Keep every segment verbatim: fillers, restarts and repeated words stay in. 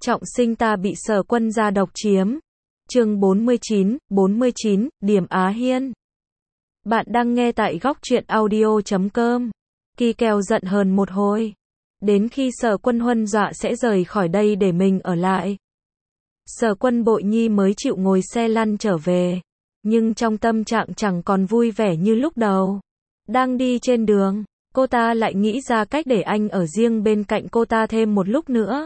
Trọng sinh ta bị Sở Quân gia độc chiếm. Chương bốn mươi chín, bốn mươi chín, Điểm Á Hiên. Bạn đang nghe tại góc truyện audio chấm com. Kỳ Kèo giận hờn một hồi. Đến khi Sở Quân Huân dọa sẽ rời khỏi đây để mình ở lại. Sở Quân Bội Nhi mới chịu ngồi xe lăn trở về. Nhưng trong tâm trạng chẳng còn vui vẻ như lúc đầu. Đang đi trên đường, cô ta lại nghĩ ra cách để anh ở riêng bên cạnh cô ta thêm một lúc nữa.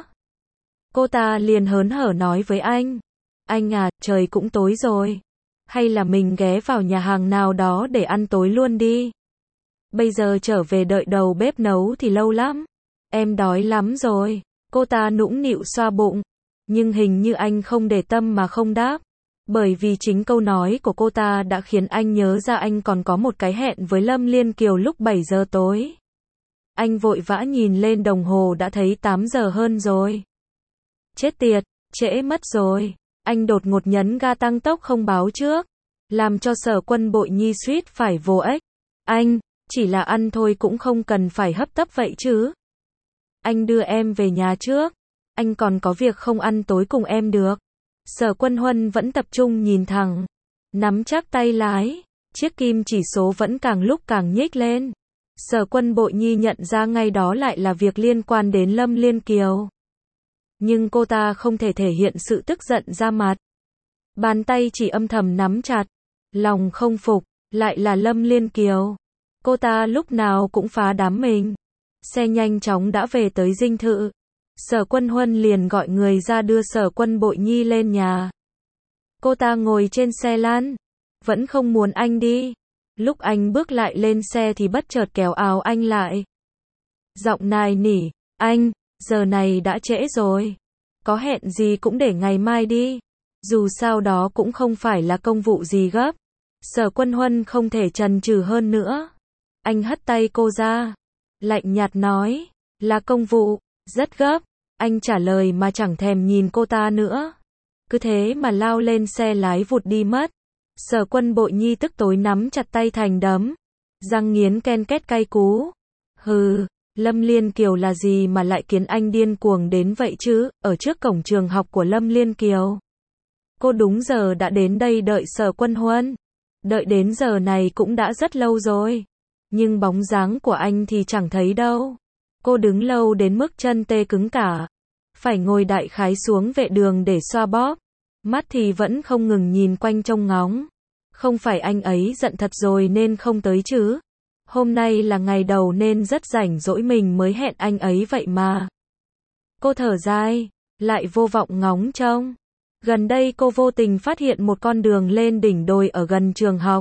Cô ta liền hớn hở nói với anh. Anh à, trời cũng tối rồi. Hay là mình ghé vào nhà hàng nào đó để ăn tối luôn đi. Bây giờ trở về đợi đầu bếp nấu thì lâu lắm. Em đói lắm rồi. Cô ta nũng nịu xoa bụng. Nhưng hình như anh không để tâm mà không đáp. Bởi vì chính câu nói của cô ta đã khiến anh nhớ ra anh còn có một cái hẹn với Lâm Liên Kiều lúc bảy giờ tối. Anh vội vã nhìn lên đồng hồ đã thấy tám giờ hơn rồi. Chết tiệt, trễ mất rồi. Anh đột ngột nhấn ga tăng tốc không báo trước. Làm cho Sở Quân Bội Nhi suýt phải vồ ếch. Anh, chỉ là ăn thôi cũng không cần phải hấp tấp vậy chứ. Anh đưa em về nhà trước. Anh còn có việc không ăn tối cùng em được. Sở Quân Huân vẫn tập trung nhìn thẳng. Nắm chắc tay lái. Chiếc kim chỉ số vẫn càng lúc càng nhích lên. Sở Quân Bội Nhi nhận ra ngay đó lại là việc liên quan đến Lâm Liên Kiều. Nhưng cô ta không thể thể hiện sự tức giận ra mặt. Bàn tay chỉ âm thầm nắm chặt. Lòng không phục, lại là Lâm Liên Kiều. Cô ta lúc nào cũng phá đám mình. Xe nhanh chóng đã về tới dinh thự. Sở Quân Huân liền gọi người ra đưa Sở Quân Bội Nhi lên nhà. Cô ta ngồi trên xe lăn. Vẫn không muốn anh đi. Lúc anh bước lại lên xe thì bất chợt kéo áo anh lại. Giọng nài nỉ, anh, giờ này đã trễ rồi. Có hẹn gì cũng để ngày mai đi. Dù sao đó cũng không phải là công vụ gì gấp. Sở Quân Huân không thể chần chừ hơn nữa. Anh hất tay cô ra. Lạnh nhạt nói, là công vụ, rất gấp. Anh trả lời mà chẳng thèm nhìn cô ta nữa. Cứ thế mà lao lên xe lái vụt đi mất. Sở Quân Bội Nhi tức tối nắm chặt tay thành đấm. Răng nghiến ken két cay cú. Hừ, Lâm Liên Kiều là gì mà lại khiến anh điên cuồng đến vậy chứ, ở trước cổng trường học của Lâm Liên Kiều. Cô đúng giờ đã đến đây đợi Sở Quân Huân. Đợi đến giờ này cũng đã rất lâu rồi. Nhưng bóng dáng của anh thì chẳng thấy đâu. Cô đứng lâu đến mức chân tê cứng cả. Phải ngồi đại khái xuống vệ đường để xoa bóp. Mắt thì vẫn không ngừng nhìn quanh trông ngóng. Không phải anh ấy giận thật rồi nên không tới chứ. Hôm nay là ngày đầu nên rất rảnh rỗi mình mới hẹn anh ấy vậy mà. Cô thở dài, lại vô vọng ngóng trông. Gần đây cô vô tình phát hiện một con đường lên đỉnh đồi ở gần trường học.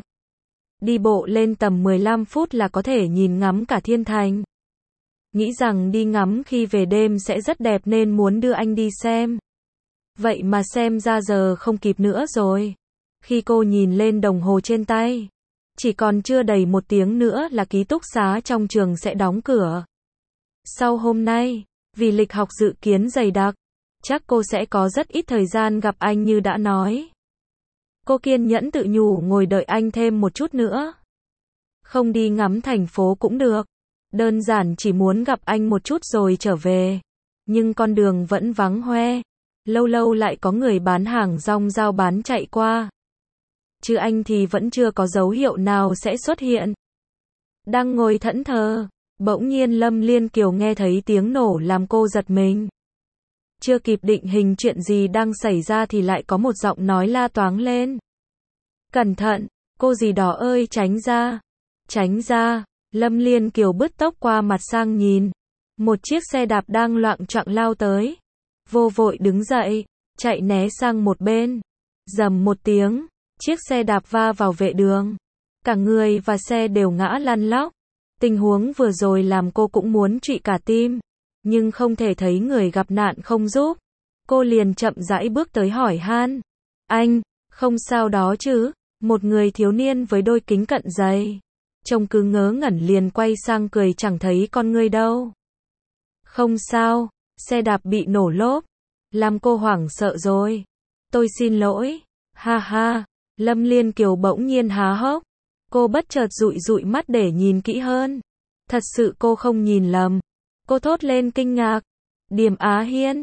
Đi bộ lên tầm mười lăm phút là có thể nhìn ngắm cả thiên thành. Nghĩ rằng đi ngắm khi về đêm sẽ rất đẹp nên muốn đưa anh đi xem. Vậy mà xem ra giờ không kịp nữa rồi. Khi cô nhìn lên đồng hồ trên tay, chỉ còn chưa đầy một tiếng nữa là ký túc xá trong trường sẽ đóng cửa. Sau hôm nay, vì lịch học dự kiến dày đặc, chắc cô sẽ có rất ít thời gian gặp anh như đã nói. Cô kiên nhẫn tự nhủ ngồi đợi anh thêm một chút nữa. Không đi ngắm thành phố cũng được. Đơn giản chỉ muốn gặp anh một chút rồi trở về. Nhưng con đường vẫn vắng hoe. Lâu lâu lại có người bán hàng rong rao bán chạy qua. Chứ anh thì vẫn chưa có dấu hiệu nào sẽ xuất hiện. Đang ngồi thẫn thờ, bỗng nhiên Lâm Liên Kiều nghe thấy tiếng nổ làm cô giật mình. Chưa kịp định hình chuyện gì đang xảy ra thì lại có một giọng nói la toáng lên. Cẩn thận, cô gì đó ơi tránh ra. Tránh ra, Lâm Liên Kiều bứt tốc qua mặt sang nhìn. Một chiếc xe đạp đang loạng choạng lao tới. Vô vội đứng dậy, chạy né sang một bên. Rầm một tiếng, chiếc xe đạp va vào vệ đường. Cả người và xe đều ngã lăn lóc. Tình huống vừa rồi làm cô cũng muốn trụy cả tim. Nhưng không thể thấy người gặp nạn không giúp. Cô liền chậm rãi bước tới hỏi han. Anh, không sao đó chứ? Một người thiếu niên với đôi kính cận dày. Trông cứ ngớ ngẩn liền quay sang cười chẳng thấy con ngươi đâu. Không sao, xe đạp bị nổ lốp. Làm cô hoảng sợ rồi. Tôi xin lỗi. Ha ha, Lâm Liên Kiều bỗng nhiên há hốc. Cô bất chợt dụi dụi mắt để nhìn kỹ hơn. Thật sự cô không nhìn lầm. Cô thốt lên kinh ngạc. Điểm Á Hiên.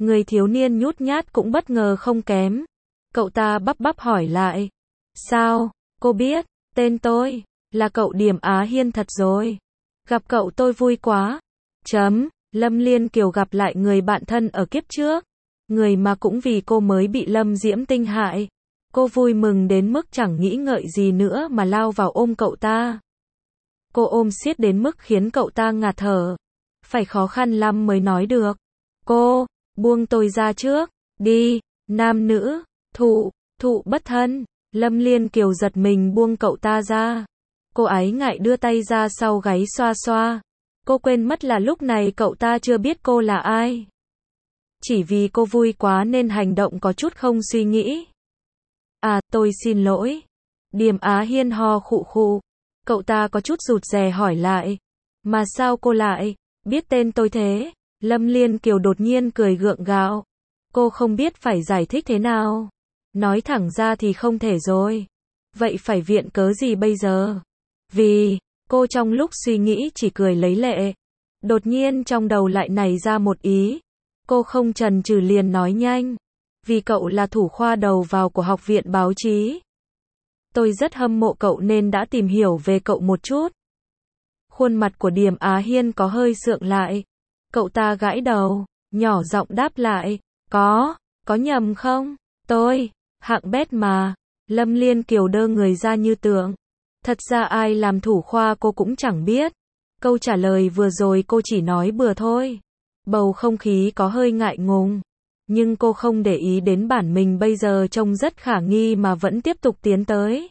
Người thiếu niên nhút nhát cũng bất ngờ không kém. Cậu ta bắp bắp hỏi lại. Sao, cô biết, tên tôi, là cậu Điềm Á Hiên thật rồi. Gặp cậu tôi vui quá. Chấm, Lâm Liên Kiều gặp lại người bạn thân ở kiếp trước. Người mà cũng vì cô mới bị Lâm Diễm Tinh hại. Cô vui mừng đến mức chẳng nghĩ ngợi gì nữa mà lao vào ôm cậu ta. Cô ôm siết đến mức khiến cậu ta ngạt thở. Phải khó khăn lắm mới nói được. Cô, buông tôi ra trước, đi, nam nữ, thụ, thụ bất thân. Lâm Liên Kiều giật mình buông cậu ta ra. Cô ái ngại đưa tay ra sau gáy xoa xoa. Cô quên mất là lúc này cậu ta chưa biết cô là ai. Chỉ vì cô vui quá nên hành động có chút không suy nghĩ. À, tôi xin lỗi. Điềm Á Hiên ho khụ khụ. Cậu ta có chút rụt rè hỏi lại. Mà sao cô lại biết tên tôi thế? Lâm Liên Kiều đột nhiên cười gượng gạo. Cô không biết phải giải thích thế nào. Nói thẳng ra thì không thể rồi. Vậy phải viện cớ gì bây giờ? Vì, cô trong lúc suy nghĩ chỉ cười lấy lệ. Đột nhiên trong đầu lại nảy ra một ý. Cô không chần chừ liền nói nhanh. Vì cậu là thủ khoa đầu vào của học viện báo chí. Tôi rất hâm mộ cậu nên đã tìm hiểu về cậu một chút. Khuôn mặt của Điềm Á Hiên có hơi sượng lại. Cậu ta gãi đầu, nhỏ giọng đáp lại. Có, có nhầm không? Tôi, hạng bét mà. Lâm Liên Kiều đơ người ra như tượng. Thật ra ai làm thủ khoa cô cũng chẳng biết. Câu trả lời vừa rồi cô chỉ nói bừa thôi. Bầu không khí có hơi ngại ngùng. Nhưng cô không để ý đến bản mình bây giờ trông rất khả nghi mà vẫn tiếp tục tiến tới.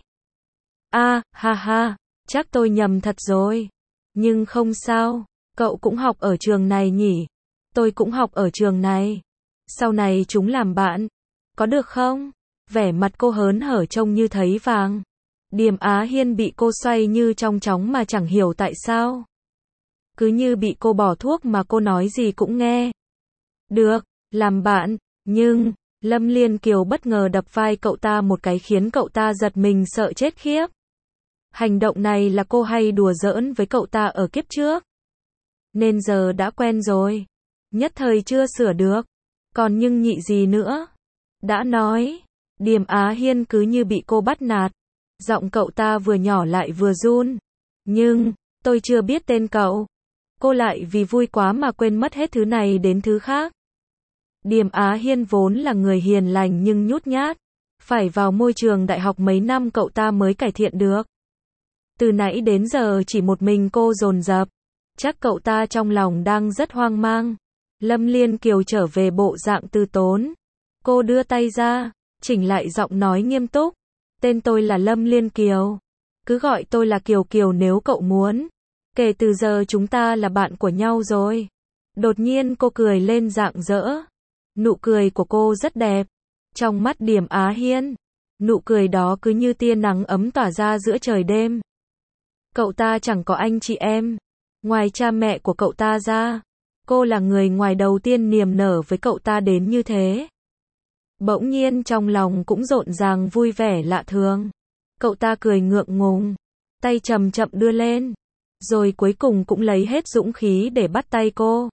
À, ha ha, chắc tôi nhầm thật rồi. Nhưng không sao, cậu cũng học ở trường này nhỉ? Tôi cũng học ở trường này. Sau này chúng làm bạn. Có được không? Vẻ mặt cô hớn hở trông như thấy vàng. Điềm Á Hiên bị cô xoay như trong chóng mà chẳng hiểu tại sao. Cứ như bị cô bỏ thuốc mà cô nói gì cũng nghe. Được, làm bạn, nhưng, Lâm Liên Kiều bất ngờ đập vai cậu ta một cái khiến cậu ta giật mình sợ chết khiếp. Hành động này là cô hay đùa giỡn với cậu ta ở kiếp trước. Nên giờ đã quen rồi. Nhất thời chưa sửa được. Còn nhưng nhị gì nữa? Đã nói. Điềm Á Hiên cứ như bị cô bắt nạt. Giọng cậu ta vừa nhỏ lại vừa run. Nhưng, tôi chưa biết tên cậu. Cô lại vì vui quá mà quên mất hết thứ này đến thứ khác. Điềm Á Hiên vốn là người hiền lành nhưng nhút nhát. Phải vào môi trường đại học mấy năm cậu ta mới cải thiện được. Từ nãy đến giờ chỉ một mình cô dồn dập. Chắc cậu ta trong lòng đang rất hoang mang. Lâm Liên Kiều trở về bộ dạng từ tốn. Cô đưa tay ra, chỉnh lại giọng nói nghiêm túc. Tên tôi là Lâm Liên Kiều. Cứ gọi tôi là Kiều Kiều nếu cậu muốn. Kể từ giờ chúng ta là bạn của nhau rồi. Đột nhiên cô cười lên rạng rỡ. Nụ cười của cô rất đẹp. Trong mắt Điềm Á Hiên, nụ cười đó cứ như tia nắng ấm tỏa ra giữa trời đêm. Cậu ta chẳng có anh chị em. Ngoài cha mẹ của cậu ta ra, cô là người ngoài đầu tiên niềm nở với cậu ta đến như thế. Bỗng nhiên trong lòng cũng rộn ràng vui vẻ lạ thường. Cậu ta cười ngượng ngùng, tay chậm chậm đưa lên, rồi cuối cùng cũng lấy hết dũng khí để bắt tay cô.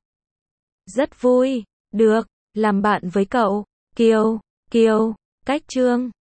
Rất vui, được, làm bạn với cậu, Kiều, Kiều, cách Trương.